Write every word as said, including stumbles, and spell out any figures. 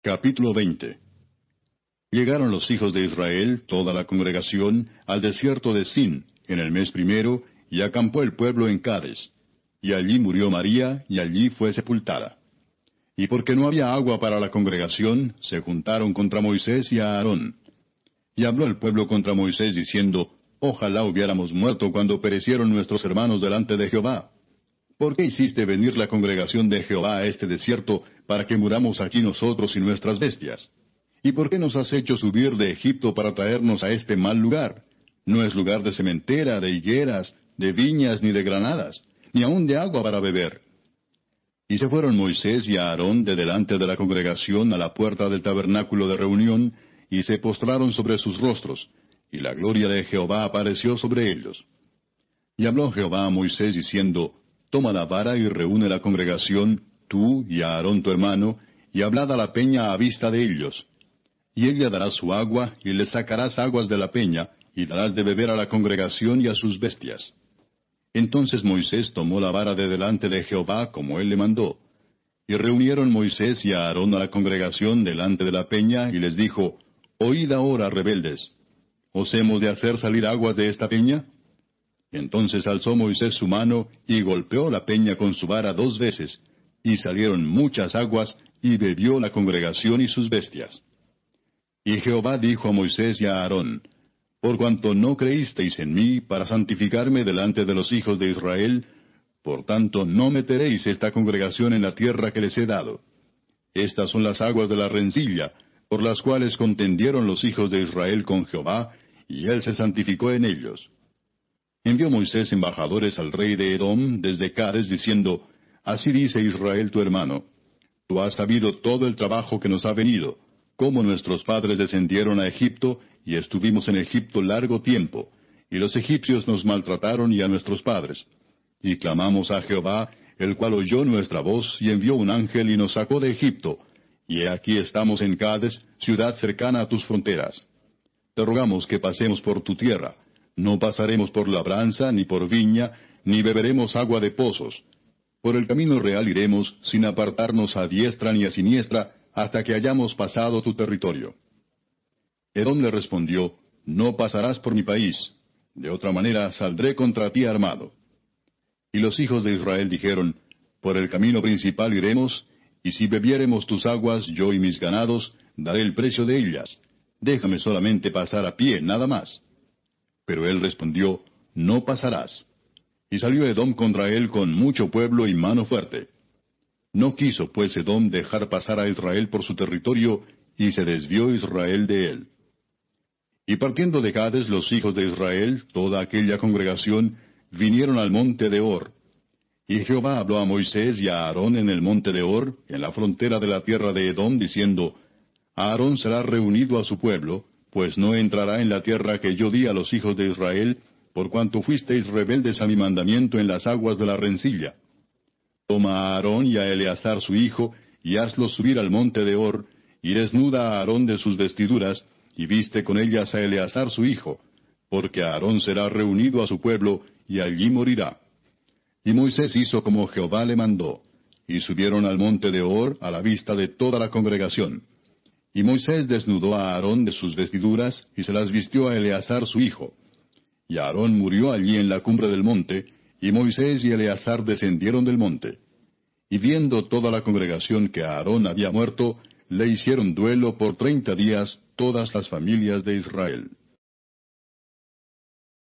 Capítulo veinte. Llegaron los hijos de Israel, toda la congregación, al desierto de Sin, en el mes primero, y acampó el pueblo en Cades. Y allí murió María, y allí fue sepultada. Y porque no había agua para la congregación, se juntaron contra Moisés y a Aarón. Y habló el pueblo contra Moisés, diciendo, Ojalá hubiéramos muerto cuando perecieron nuestros hermanos delante de Jehová. ¿Por qué hiciste venir la congregación de Jehová a este desierto, para que muramos aquí nosotros y nuestras bestias? ¿Y por qué nos has hecho subir de Egipto para traernos a este mal lugar? No es lugar de sementera, de higueras, de viñas, ni de granadas, ni aun de agua para beber. Y se fueron Moisés y Aarón de delante de la congregación a la puerta del tabernáculo de reunión, y se postraron sobre sus rostros, y la gloria de Jehová apareció sobre ellos. Y habló Jehová a Moisés diciendo, Toma la vara y reúne la congregación, tú y Aarón tu hermano, y hablad a la peña a vista de ellos. Y ella dará su agua, y le sacarás aguas de la peña, y darás de beber a la congregación y a sus bestias. Entonces Moisés tomó la vara de delante de Jehová, como él le mandó. Y reunieron Moisés y Aarón a la congregación delante de la peña, y les dijo, Oíd ahora, rebeldes, ¿os hemos de hacer salir aguas de esta peña? Entonces alzó Moisés su mano, y golpeó la peña con su vara dos veces, y salieron muchas aguas, y bebió la congregación y sus bestias. Y Jehová dijo a Moisés y a Aarón, Por cuanto no creísteis en mí para santificarme delante de los hijos de Israel, por tanto no meteréis esta congregación en la tierra que les he dado. Estas son las aguas de la rencilla, por las cuales contendieron los hijos de Israel con Jehová, y él se santificó en ellos. Envió Moisés embajadores al rey de Edom desde Cades, diciendo, Así dice Israel tu hermano, Tú has sabido todo el trabajo que nos ha venido, cómo nuestros padres descendieron a Egipto, y estuvimos en Egipto largo tiempo, y los egipcios nos maltrataron y a nuestros padres. Y clamamos a Jehová, el cual oyó nuestra voz, y envió un ángel y nos sacó de Egipto, y he aquí estamos en Cades, ciudad cercana a tus fronteras. Te rogamos que pasemos por tu tierra. No pasaremos por labranza, ni por viña, ni beberemos agua de pozos. Por el camino real iremos, sin apartarnos a diestra ni a siniestra, hasta que hayamos pasado tu territorio. Edom le respondió, No pasarás por mi país. De otra manera saldré contra ti armado. Y los hijos de Israel dijeron, Por el camino principal iremos, y si bebiéremos tus aguas, yo y mis ganados, daré el precio de ellas. Déjame solamente pasar a pie, nada más. Pero él respondió, No pasarás. Y salió Edom contra él con mucho pueblo y mano fuerte. No quiso pues Edom dejar pasar a Israel por su territorio, y se desvió Israel de él. Y partiendo de Cades los hijos de Israel, toda aquella congregación, vinieron al monte de Hor. Y Jehová habló a Moisés y a Aarón en el monte de Hor, en la frontera de la tierra de Edom, diciendo, Aarón será reunido a su pueblo, pues no entrará en la tierra que yo di a los hijos de Israel, por cuanto fuisteis rebeldes a mi mandamiento en las aguas de la rencilla. Toma a Aarón y a Eleazar su hijo, y hazlos subir al monte de Hor, y desnuda a Aarón de sus vestiduras, y viste con ellas a Eleazar su hijo, porque Aarón será reunido a su pueblo, y allí morirá. Y Moisés hizo como Jehová le mandó, y subieron al monte de Hor a la vista de toda la congregación. Y Moisés desnudó a Aarón de sus vestiduras, y se las vistió a Eleazar su hijo. Y Aarón murió allí en la cumbre del monte, y Moisés y Eleazar descendieron del monte. Y viendo toda la congregación que Aarón había muerto, le hicieron duelo por treinta días todas las familias de Israel.